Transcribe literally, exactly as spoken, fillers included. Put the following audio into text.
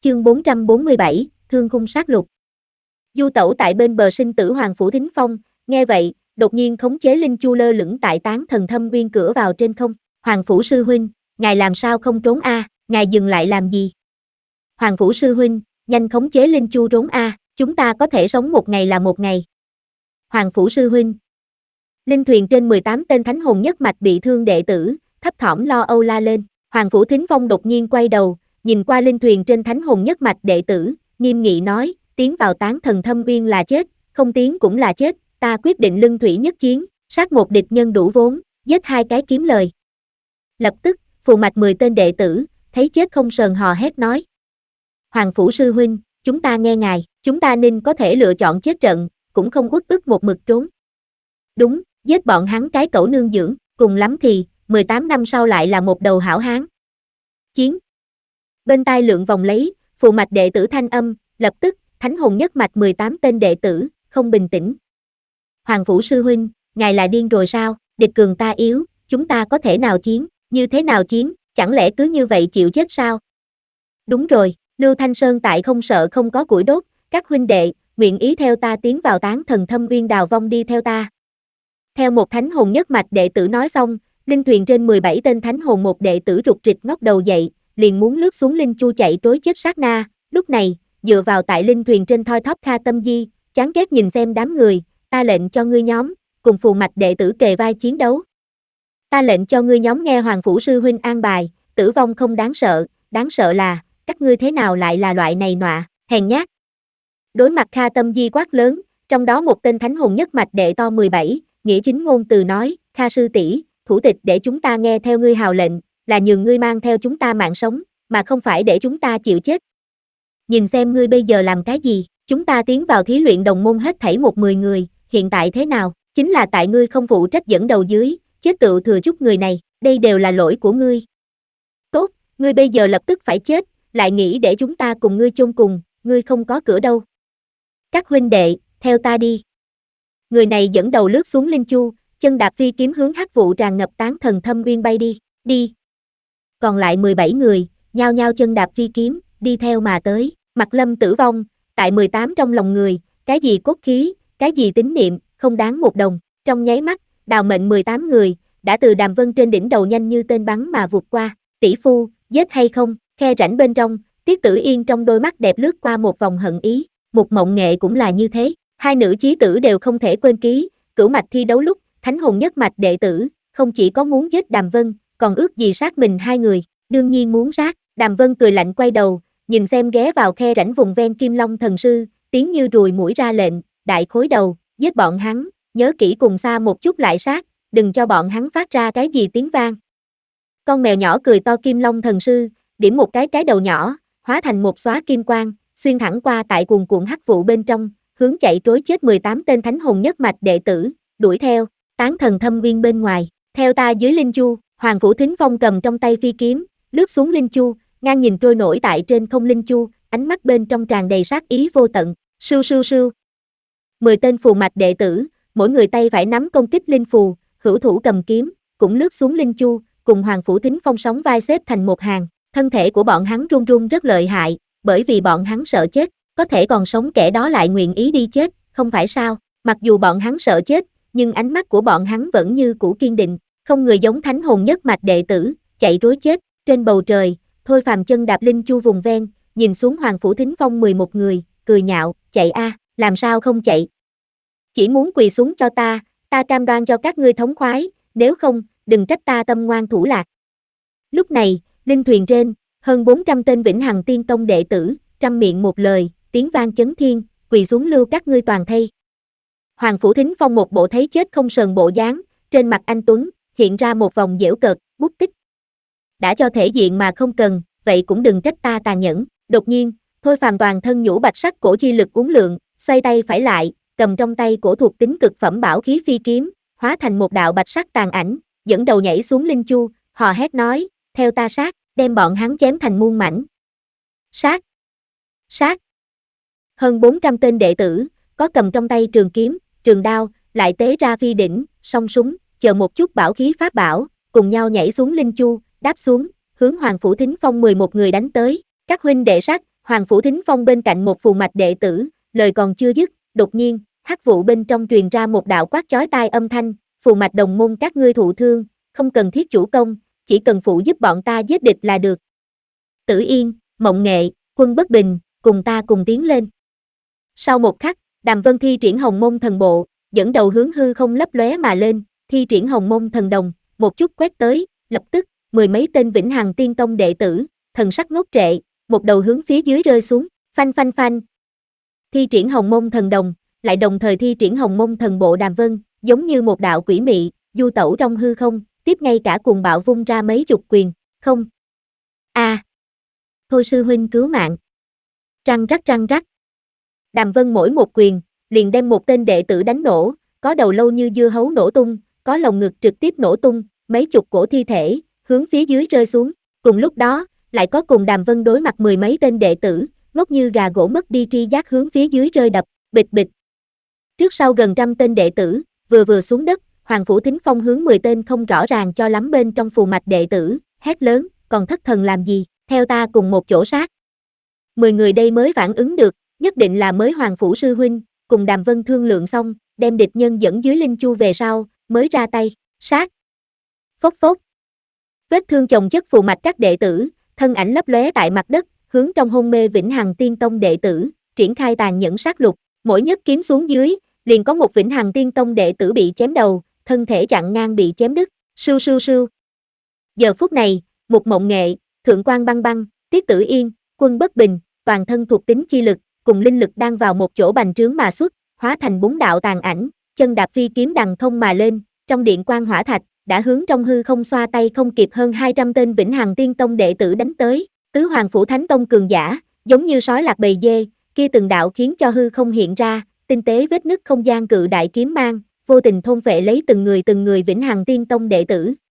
Chương bốn trăm bốn mươi bảy, Thương khung sát lục. Du tẩu tại bên bờ sinh tử Hoàng Phủ Thính Phong, nghe vậy, đột nhiên khống chế Linh Chu lơ lửng tại Tán Thần Thâm Uyên cửa vào trên không. Hoàng Phủ sư huynh, ngài làm sao không trốn a? À? Ngài dừng lại làm gì? Hoàng Phủ sư huynh, nhanh khống chế Linh Chu trốn a, à? Chúng ta có thể sống một ngày là một ngày. Hoàng Phủ sư huynh. Linh thuyền trên mười tám tên thánh hồn nhất mạch bị thương đệ tử, thấp thỏm lo âu la lên. Hoàng Phủ Thính Phong đột nhiên quay đầu, nhìn qua linh thuyền trên thánh hồn nhất mạch đệ tử, nghiêm nghị nói, tiến vào Tán Thần Thâm Uyên là chết, không tiến cũng là chết, ta quyết định lưng thủy nhất chiến, sát một địch nhân đủ vốn, giết hai cái kiếm lời. Lập tức, phù mạch mười tên đệ tử, thấy chết không sờn hò hét nói. Hoàng Phủ sư huynh, chúng ta nghe ngài, chúng ta nên có thể lựa chọn chết trận, cũng không uất ức một mực trốn. Đúng, giết bọn hắn cái cẩu nương dưỡng, cùng lắm thì, mười tám năm sau lại là một đầu hảo hán. Chiến. Bên tai lượng vòng lấy, phù mạch đệ tử thanh âm, lập tức, thánh hồn nhất mạch mười tám tên đệ tử, không bình tĩnh. Hoàng Phủ sư huynh, ngài là điên rồi sao, địch cường ta yếu, chúng ta có thể nào chiến, như thế nào chiến, chẳng lẽ cứ như vậy chịu chết sao? Đúng rồi, Lưu Thanh Sơn tại không sợ không có củi đốt, các huynh đệ, nguyện ý theo ta tiến vào Tán Thần Thâm Uyên đào vong đi theo ta. Theo một thánh hồn nhất mạch đệ tử nói xong, linh thuyền trên mười bảy tên thánh hồn một đệ tử rụt rịch ngóc đầu dậy, liền muốn lướt xuống Linh Chu chạy trối chết sát na, lúc này, dựa vào tại linh thuyền trên thoi thóp Kha Tâm Di, chán ghét nhìn xem đám người, ta lệnh cho ngươi nhóm, cùng phù mạch đệ tử kề vai chiến đấu. Ta lệnh cho ngươi nhóm nghe Hoàng Phủ sư huynh an bài, tử vong không đáng sợ, đáng sợ là, các ngươi thế nào lại là loại này nọa, hèn nhát. Đối mặt Kha Tâm Di quát lớn, trong đó một tên thánh hồn nhất mạch đệ to mười bảy, nghĩa chính ngôn từ nói, Kha sư tỷ, thủ tịch để chúng ta nghe theo ngươi hào lệnh, là nhường ngươi mang theo chúng ta mạng sống, mà không phải để chúng ta chịu chết. Nhìn xem ngươi bây giờ làm cái gì, chúng ta tiến vào thí luyện đồng môn hết thảy một mười người, hiện tại thế nào, chính là tại ngươi không phụ trách dẫn đầu dưới, chết tự thừa chút người này, đây đều là lỗi của ngươi. Tốt, ngươi bây giờ lập tức phải chết, lại nghĩ để chúng ta cùng ngươi chôn cùng, ngươi không có cửa đâu. Các huynh đệ, theo ta đi. Người này dẫn đầu lướt xuống Linh Chu, chân đạp phi kiếm hướng hắc vụ tràn ngập Tán Thần Thâm Uyên bay đi, đi. Còn lại mười bảy người, nhao nhao chân đạp phi kiếm, đi theo mà tới, Mặt Lâm tử vong, tại mười tám trong lòng người, cái gì cốt khí, cái gì tín niệm, không đáng một đồng, trong nháy mắt, đào mệnh mười tám người, đã từ Đàm Vân trên đỉnh đầu nhanh như tên bắn mà vụt qua, tỷ phu, giết hay không, khe rãnh bên trong, Tiết Tử Yên trong đôi mắt đẹp lướt qua một vòng hận ý, Một Mộng Nghệ cũng là như thế, hai nữ chí tử đều không thể quên ký, cửu mạch thi đấu lúc, thánh hồn nhất mạch đệ tử, không chỉ có muốn giết Đàm Vân, còn ước gì sát mình hai người, đương nhiên muốn sát, Đàm Vân cười lạnh quay đầu, nhìn xem ghé vào khe rãnh vùng ven Kim Long thần sư, tiếng như ruồi mũi ra lệnh, đại khối đầu, giết bọn hắn, nhớ kỹ cùng xa một chút lại sát, đừng cho bọn hắn phát ra cái gì tiếng vang. Con mèo nhỏ cười to Kim Long thần sư, điểm một cái cái đầu nhỏ, hóa thành một xóa kim quang, xuyên thẳng qua tại cuồn cuộn hắc vụ bên trong, hướng chạy trối chết mười tám tên thánh hồn nhất mạch đệ tử, đuổi theo, Tán Thần Thâm Uyên bên ngoài, theo ta dưới Linh Chu, Hoàng Phủ Thính Phong cầm trong tay phi kiếm, lướt xuống Linh Chu, ngang nhìn trôi nổi tại trên không Linh Chu, ánh mắt bên trong tràn đầy sát ý vô tận, sưu sưu sưu. Mười tên phù mạch đệ tử, mỗi người tay phải nắm công kích linh phù, hữu thủ cầm kiếm, cũng lướt xuống Linh Chu, cùng Hoàng Phủ Thính Phong sóng vai xếp thành một hàng, thân thể của bọn hắn run run rất lợi hại, bởi vì bọn hắn sợ chết, có thể còn sống kẻ đó lại nguyện ý đi chết, không phải sao, mặc dù bọn hắn sợ chết, nhưng ánh mắt của bọn hắn vẫn như cũ kiên định, không người giống thánh hồn nhất mạch đệ tử, chạy trối chết, trên bầu trời, Thôi Phàm chân đạp Linh Chu vùng ven, nhìn xuống Hoàng Phủ Thính Phong mười một người, cười nhạo, chạy a, à, làm sao không chạy? Chỉ muốn quỳ xuống cho ta, ta cam đoan cho các ngươi thống khoái, nếu không, đừng trách ta tâm ngoan thủ lạc. Lúc này, linh thuyền trên, hơn bốn trăm tên Vĩnh Hằng Tiên Tông đệ tử, trăm miệng một lời, tiếng vang chấn thiên, quỳ xuống lưu các ngươi toàn thây. Hoàng Phủ Thính Phong một bộ thấy chết không sờn bộ dáng, trên mặt anh tuấn, hiện ra một vòng giễu cợt, bút tích. Đã cho thể diện mà không cần, vậy cũng đừng trách ta tàn nhẫn. Đột nhiên, Thôi Phàm toàn thân nhũ bạch sắc cổ chi lực uốn lượn, xoay tay phải lại, cầm trong tay cổ thuộc tính cực phẩm bảo khí phi kiếm, hóa thành một đạo bạch sắc tàn ảnh, dẫn đầu nhảy xuống Linh Chu, hò hét nói, theo ta sát, đem bọn hắn chém thành muôn mảnh. Sát! Sát! Hơn bốn trăm tên đệ tử, có cầm trong tay trường kiếm, trường đao, lại tế ra phi đỉnh, song súng, chờ một chút bảo khí pháp bảo, cùng nhau nhảy xuống Linh Chu, đáp xuống, hướng Hoàng Phủ Thính Phong mười một người đánh tới, các huynh đệ sát, Hoàng Phủ Thính Phong bên cạnh một phù mạch đệ tử, lời còn chưa dứt, đột nhiên, hắc vụ bên trong truyền ra một đạo quát chói tai âm thanh, phù mạch đồng môn các ngươi thụ thương, không cần thiết chủ công, chỉ cần phụ giúp bọn ta giết địch là được. Tử Yên, Mộng Nghệ, Quân Bất Bình, cùng ta cùng tiến lên. Sau một khắc, Đàm Vân thi triển Hồng Môn Thần Bộ, dẫn đầu hướng hư không lấp lóe mà lên, thi triển Hồng Môn Thần Đồng, một chút quét tới, lập tức, mười mấy tên Vĩnh Hằng Tiên Tông đệ tử, thần sắc ngốc trệ, một đầu hướng phía dưới rơi xuống, phanh phanh phanh. Thi triển Hồng Môn Thần Đồng, lại đồng thời thi triển Hồng Môn Thần Bộ Đàm Vân, giống như một đạo quỷ mị, du tẩu trong hư không, tiếp ngay cả cuồng bạo vung ra mấy chục quyền, không. A. À. Thôi sư huynh cứu mạng. Răng rắc răng rắc. Đàm Vân mỗi một quyền, liền đem một tên đệ tử đánh nổ, có đầu lâu như dưa hấu nổ tung, có lồng ngực trực tiếp nổ tung, mấy chục cổ thi thể, hướng phía dưới rơi xuống. Cùng lúc đó, lại có cùng Đàm Vân đối mặt mười mấy tên đệ tử, ngốc như gà gỗ mất đi tri giác hướng phía dưới rơi đập, bịch bịch. Trước sau gần trăm tên đệ tử, vừa vừa xuống đất, Hoàng Phủ Thính Phong hướng mười tên không rõ ràng cho lắm bên trong phù mạch đệ tử, hét lớn, còn thất thần làm gì, theo ta cùng một chỗ sát. Mười người đây mới phản ứng được, nhất định là mới Hoàng Phủ sư huynh, cùng Đàm Vân thương lượng xong, đem địch nhân dẫn dưới linh chu về sau, mới ra tay, sát. Phốc phốc. Vết thương chồng chất phù mạch các đệ tử, thân ảnh lấp lóe tại mặt đất, hướng trong hôn mê Vĩnh Hằng Tiên Tông đệ tử, triển khai tàn nhẫn sát lục, mỗi nhất kiếm xuống dưới, liền có một Vĩnh Hằng Tiên Tông đệ tử bị chém đầu, thân thể chặn ngang bị chém đứt, sưu sưu sưu. Giờ phút này, một Mộng Nghệ, Thượng Quan Băng Băng, Tiết Tử Yên, Quân Bất Bình, toàn thân thuộc tính chi lực, cùng linh lực đang vào một chỗ bành trướng mà xuất, hóa thành bốn đạo tàn ảnh, chân đạp phi kiếm đằng không mà lên, trong điện quang hỏa thạch, đã hướng trong hư không xoa tay không kịp hơn hai trăm tên Vĩnh Hằng Tiên Tông đệ tử đánh tới, tứ Hoàng Phủ Thánh Tông cường giả, giống như sói lạc bầy dê, kia từng đạo khiến cho hư không hiện ra, tinh tế vết nứt không gian cự đại kiếm mang, vô tình thôn phệ lấy từng người từng người Vĩnh Hằng Tiên Tông đệ tử.